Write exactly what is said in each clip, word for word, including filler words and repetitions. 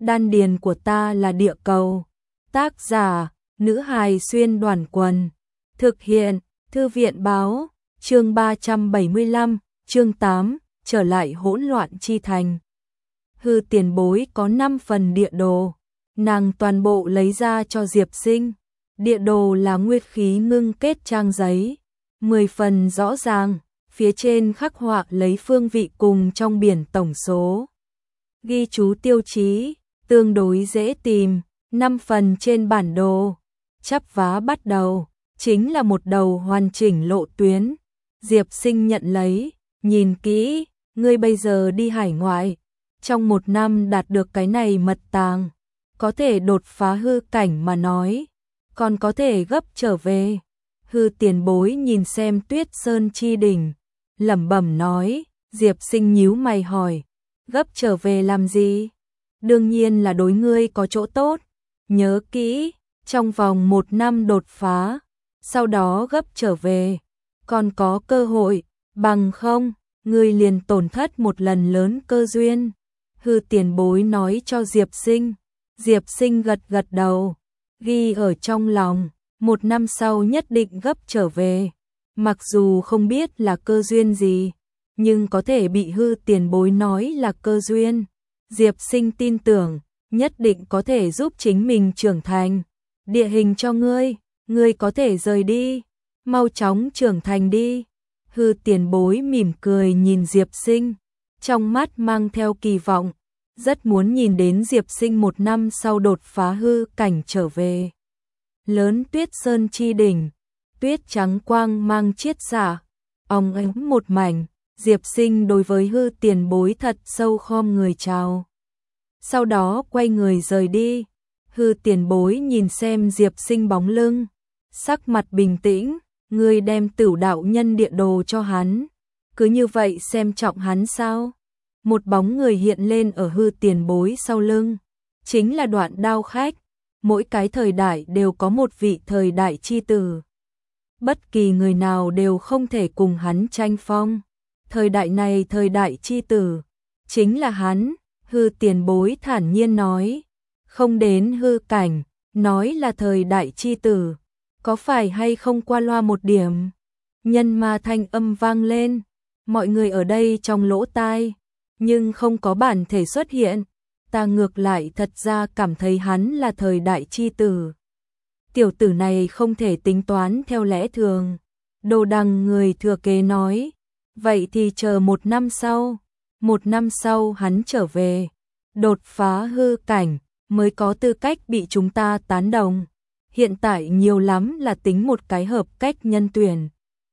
Đan điền của ta là địa cầu. Tác giả, nữ hài xuyên đoàn quần. Thực hiện, thư viện báo, chương ba trăm bảy mươi lăm, chương tám, trở lại hỗn loạn chi thành. Hư tiền bối có năm phần địa đồ, nàng toàn bộ lấy ra cho Diệp Sinh. Địa đồ là nguyên khí ngưng kết trang giấy, mười phần rõ ràng, phía trên khắc họa lấy phương vị cùng trong biển tổng số. Ghi chú tiêu chí, tương đối dễ tìm, năm phần trên bản đồ. Chắp vá bắt đầu, chính là một đầu hoàn chỉnh lộ tuyến. Diệp Sinh nhận lấy, nhìn kỹ, ngươi bây giờ đi hải ngoại, trong một năm đạt được cái này mật tàng, có thể đột phá hư cảnh mà nói, còn có thể gấp trở về. Hư tiền bối nhìn xem Tuyết Sơn chi đỉnh, lẩm bẩm nói. Diệp Sinh nhíu mày hỏi, gấp trở về làm gì? Đương nhiên là đối ngươi có chỗ tốt, nhớ kỹ, trong vòng một năm đột phá, sau đó gấp trở về, còn có cơ hội, bằng không, ngươi liền tổn thất một lần lớn cơ duyên. Hư tiền bối nói cho Diệp Sinh. Diệp Sinh gật gật đầu, ghi ở trong lòng, một năm sau nhất định gấp trở về. Mặc dù không biết là cơ duyên gì, nhưng có thể bị hư tiền bối nói là cơ duyên. Diệp Sinh tin tưởng, nhất định có thể giúp chính mình trưởng thành. Địa hình cho ngươi, ngươi có thể rời đi, mau chóng trưởng thành đi. Hư tiền bối mỉm cười nhìn Diệp Sinh, trong mắt mang theo kỳ vọng, rất muốn nhìn đến Diệp Sinh một năm sau đột phá hư cảnh trở về. Lớn Tuyết Sơn chi đỉnh, tuyết trắng quang mang chiết xạ, óng ánh một mảnh. Diệp Sinh đối với hư tiền bối thật sâu khom người chào, sau đó quay người rời đi. Hư tiền bối nhìn xem Diệp Sinh bóng lưng, sắc mặt bình tĩnh, ngươi đem Tửu đạo nhân địa đồ cho hắn, cứ như vậy xem trọng hắn sao? Một bóng người hiện lên ở hư tiền bối sau lưng, chính là Đoạn Đao khách. Mỗi cái thời đại đều có một vị thời đại chi tử, bất kỳ người nào đều không thể cùng hắn tranh phong. Thời đại này thời đại chi tử, chính là hắn. Hư tiền bối thản nhiên nói, không đến hư cảnh, nói là thời đại chi tử, có phải hay không qua loa một điểm? Nhân ma thanh âm vang lên, mọi người ở đây trong lỗ tai, nhưng không có bản thể xuất hiện. Ta ngược lại thật ra cảm thấy hắn là thời đại chi tử. Tiểu tử này không thể tính toán theo lẽ thường. Đồ Đằng người thừa kế nói, vậy thì chờ một năm sau, một năm sau hắn trở về, đột phá hư cảnh, mới có tư cách bị chúng ta tán đồng. Hiện tại nhiều lắm là tính một cái hợp cách nhân tuyển.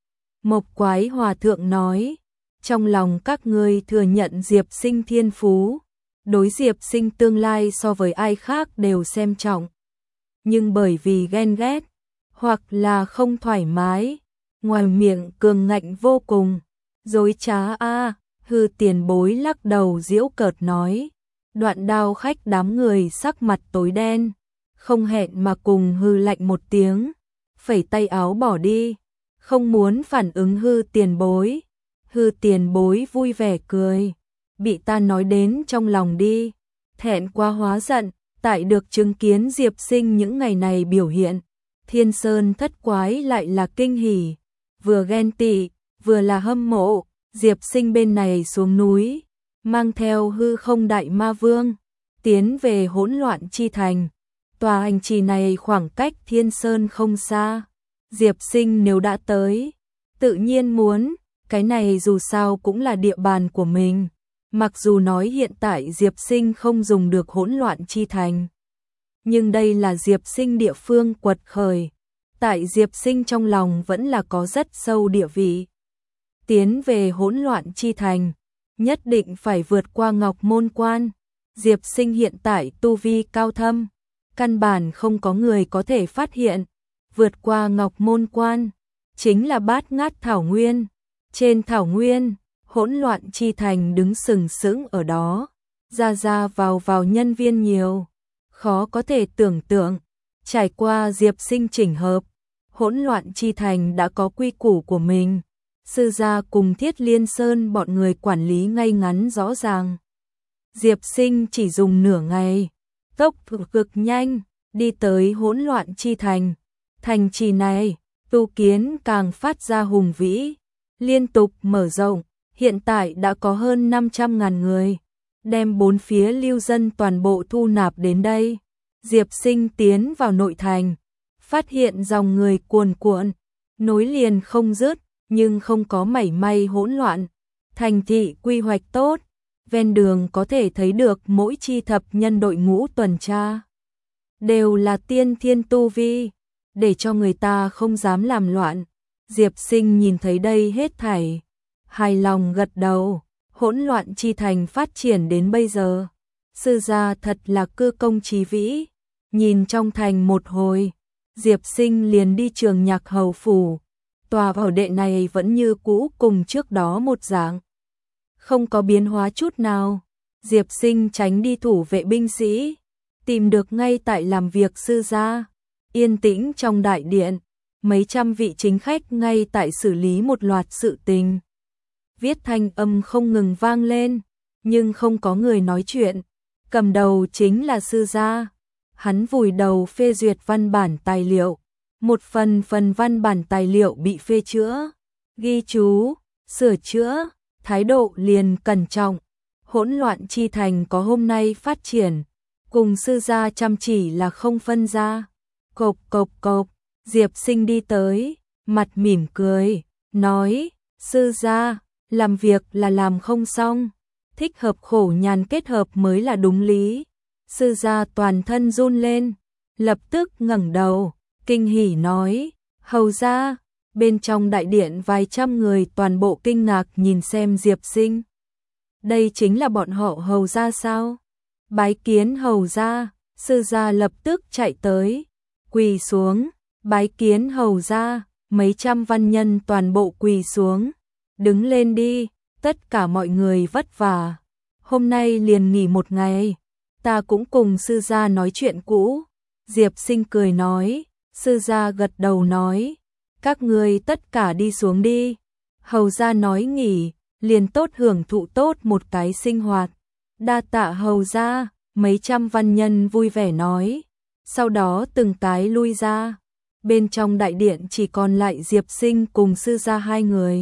Mộc Quái Hòa Thượng nói, trong lòng các ngươi thừa nhận Diệp Sinh thiên phú, đối Diệp Sinh tương lai so với ai khác đều xem trọng. Nhưng bởi vì ghen ghét, hoặc là không thoải mái, ngoài miệng cường ngạnh vô cùng, dối trá a. À, hư tiền bối lắc đầu giễu cợt nói. Đoạn Đao khách đám người sắc mặt tối đen, không hẹn mà cùng hư lạnh một tiếng, phẩy tay áo bỏ đi, không muốn phản ứng hư tiền bối. Hư tiền bối vui vẻ cười, bị ta nói đến trong lòng đi, thẹn quá hóa giận. Tại được chứng kiến Diệp Sinh những ngày này biểu hiện, Thiên Sơn thất quái lại là kinh hỉ, vừa ghen tị, vừa là hâm mộ. Diệp Sinh bên này xuống núi, mang theo hư không đại ma vương, tiến về hỗn loạn chi thành. Tòa hành trì này khoảng cách Thiên Sơn không xa. Diệp Sinh nếu đã tới, tự nhiên muốn, cái này dù sao cũng là địa bàn của mình. Mặc dù nói hiện tại Diệp Sinh không dùng được hỗn loạn chi thành, nhưng đây là Diệp Sinh địa phương quật khởi, tại Diệp Sinh trong lòng vẫn là có rất sâu địa vị. Tiến về hỗn loạn chi thành, nhất định phải vượt qua Ngọc Môn Quan. Diệp Sinh hiện tại tu vi cao thâm, căn bản không có người có thể phát hiện. Vượt qua Ngọc Môn Quan, chính là Bát Ngát Thảo Nguyên. Trên Thảo Nguyên, hỗn loạn chi thành đứng sừng sững ở đó, ra ra vào vào nhân viên nhiều, khó có thể tưởng tượng. Trải qua Diệp Sinh chỉnh hợp, hỗn loạn chi thành đã có quy củ của mình. Sư gia cùng Thiết Liên Sơn bọn người quản lý ngay ngắn rõ ràng. Diệp Sinh chỉ dùng nửa ngày, tốc cực nhanh, đi tới hỗn loạn chi thành. Thành trì này, tu kiến càng phát ra hùng vĩ, liên tục mở rộng, hiện tại đã có hơn năm trăm ngàn người, đem bốn phía lưu dân toàn bộ thu nạp đến đây. Diệp Sinh tiến vào nội thành, phát hiện dòng người cuồn cuộn, nối liền không dứt, nhưng không có mảy may hỗn loạn. Thành thị quy hoạch tốt, ven đường có thể thấy được mỗi chi thập nhân đội ngũ tuần tra. Đều là tiên thiên tu vi, để cho người ta không dám làm loạn. Diệp Sinh nhìn thấy đây hết thảy, hài lòng gật đầu, hỗn loạn chi thành phát triển đến bây giờ. Sư gia thật là cư công trí vĩ, nhìn trong thành một hồi, Diệp Sinh liền đi Trường Nhạc Hầu phủ. Tòa bảo đệ này vẫn như cũ cùng trước đó một dạng, không có biến hóa chút nào. Diệp Sinh tránh đi thủ vệ binh sĩ, tìm được ngay tại làm việc sư gia. Yên tĩnh trong đại điện, mấy trăm vị chính khách ngay tại xử lý một loạt sự tình. Viết thanh âm không ngừng vang lên, nhưng không có người nói chuyện. Cầm đầu chính là sư gia. Hắn vùi đầu phê duyệt văn bản tài liệu. Một phần phần văn bản tài liệu bị phê chữa, ghi chú, sửa chữa, thái độ liền cẩn trọng. Hỗn loạn chi thành có hôm nay phát triển, cùng sư gia chăm chỉ là không phân ra. Cộp cộp cộp, Diệp Sinh đi tới, mặt mỉm cười, nói, sư gia, làm việc là làm không xong, thích hợp khổ nhàn kết hợp mới là đúng lý. Sư gia toàn thân run lên, lập tức ngẩng đầu, kinh hỉ nói, hầu gia. Bên trong đại điện vài trăm người toàn bộ kinh ngạc nhìn xem Diệp Sinh. Đây chính là bọn họ hầu gia sao? Bái kiến hầu gia. Sư gia lập tức chạy tới, quỳ xuống, bái kiến hầu gia. Mấy trăm văn nhân toàn bộ quỳ xuống, đứng lên đi, tất cả mọi người vất vả, hôm nay liền nghỉ một ngày, ta cũng cùng sư gia nói chuyện cũ. Diệp Sinh cười nói. Sư gia gật đầu nói, các ngươi tất cả đi xuống đi. Hầu gia nói nghỉ, liền tốt hưởng thụ tốt một cái sinh hoạt. Đa tạ hầu gia. Mấy trăm văn nhân vui vẻ nói, sau đó từng cái lui ra. Bên trong đại điện chỉ còn lại Diệp Sinh cùng sư gia hai người.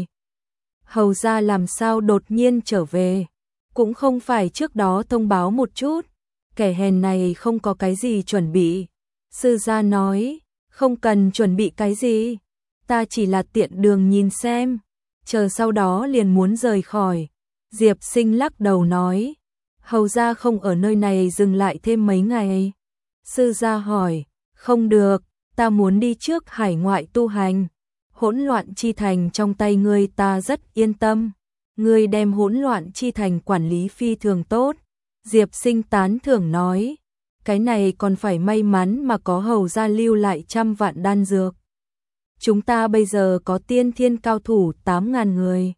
Hầu gia làm sao đột nhiên trở về, cũng không phải trước đó thông báo một chút, kẻ hèn này không có cái gì chuẩn bị. Sư gia nói, không cần chuẩn bị cái gì, ta chỉ là tiện đường nhìn xem, chờ sau đó liền muốn rời khỏi. Diệp Sinh lắc đầu nói, hầu gia không ở nơi này dừng lại thêm mấy ngày. Sư gia hỏi, không được, ta muốn đi trước hải ngoại tu hành. Hỗn loạn chi thành trong tay ngươi ta rất yên tâm, ngươi đem hỗn loạn chi thành quản lý phi thường tốt. Diệp Sinh tán thưởng nói, cái này còn phải may mắn mà có hầu gia lưu lại trăm vạn đan dược. Chúng ta bây giờ có tiên thiên cao thủ tám ngàn người,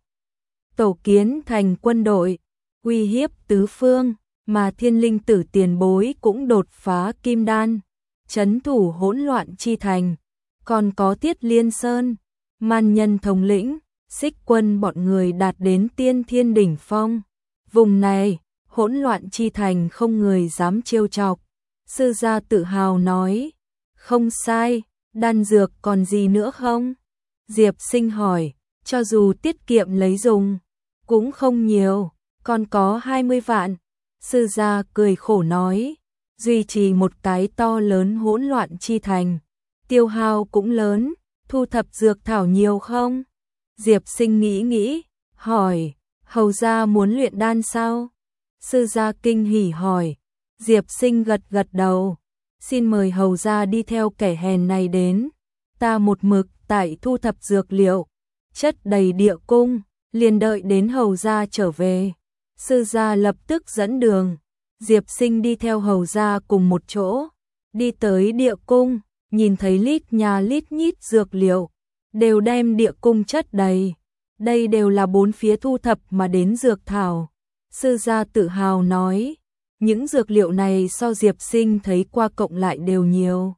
tổ kiến thành quân đội, uy hiếp tứ phương, mà thiên linh tử tiền bối cũng đột phá kim đan, trấn thủ hỗn loạn chi thành. Còn có Tiết Liên Sơn, Man Nhân thống lĩnh, Xích Quân bọn người đạt đến tiên thiên đỉnh phong. Vùng này, hỗn loạn chi thành không người dám trêu chọc. Sư gia tự hào nói, không sai, đan dược còn gì nữa không? Diệp Sinh hỏi, cho dù tiết kiệm lấy dùng, cũng không nhiều, còn có hai mươi vạn. Sư gia cười khổ nói, duy trì một cái to lớn hỗn loạn chi thành, tiêu hao cũng lớn, thu thập dược thảo nhiều không? Diệp Sinh nghĩ nghĩ, hỏi, hầu gia muốn luyện đan sao? Sư gia kinh hỉ hỏi. Diệp Sinh gật gật đầu, xin mời hầu gia đi theo kẻ hèn này đến, ta một mực tại thu thập dược liệu, chất đầy địa cung, liền đợi đến hầu gia trở về. Sư gia lập tức dẫn đường, Diệp Sinh đi theo hầu gia cùng một chỗ, đi tới địa cung, nhìn thấy lít nhà lít nhít dược liệu, đều đem địa cung chất đầy, đây đều là bốn phía thu thập mà đến dược thảo. Sư gia tự hào nói, những dược liệu này so Diệp Sinh thấy qua cộng lại đều nhiều.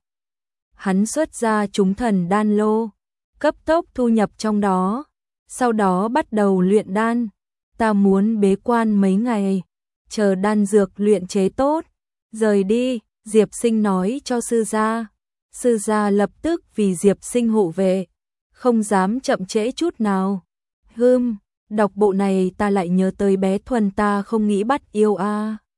Hắn xuất ra chúng thần đan lô, cấp tốc thu nhập trong đó, sau đó bắt đầu luyện đan. Ta muốn bế quan mấy ngày, chờ đan dược luyện chế tốt, rời đi. Diệp Sinh nói cho sư gia. Sư gia lập tức vì Diệp Sinh hộ vệ, không dám chậm trễ chút nào. Hừm, đọc bộ này ta lại nhớ tới bé Thuần ta không nghĩ bắt yêu a. À.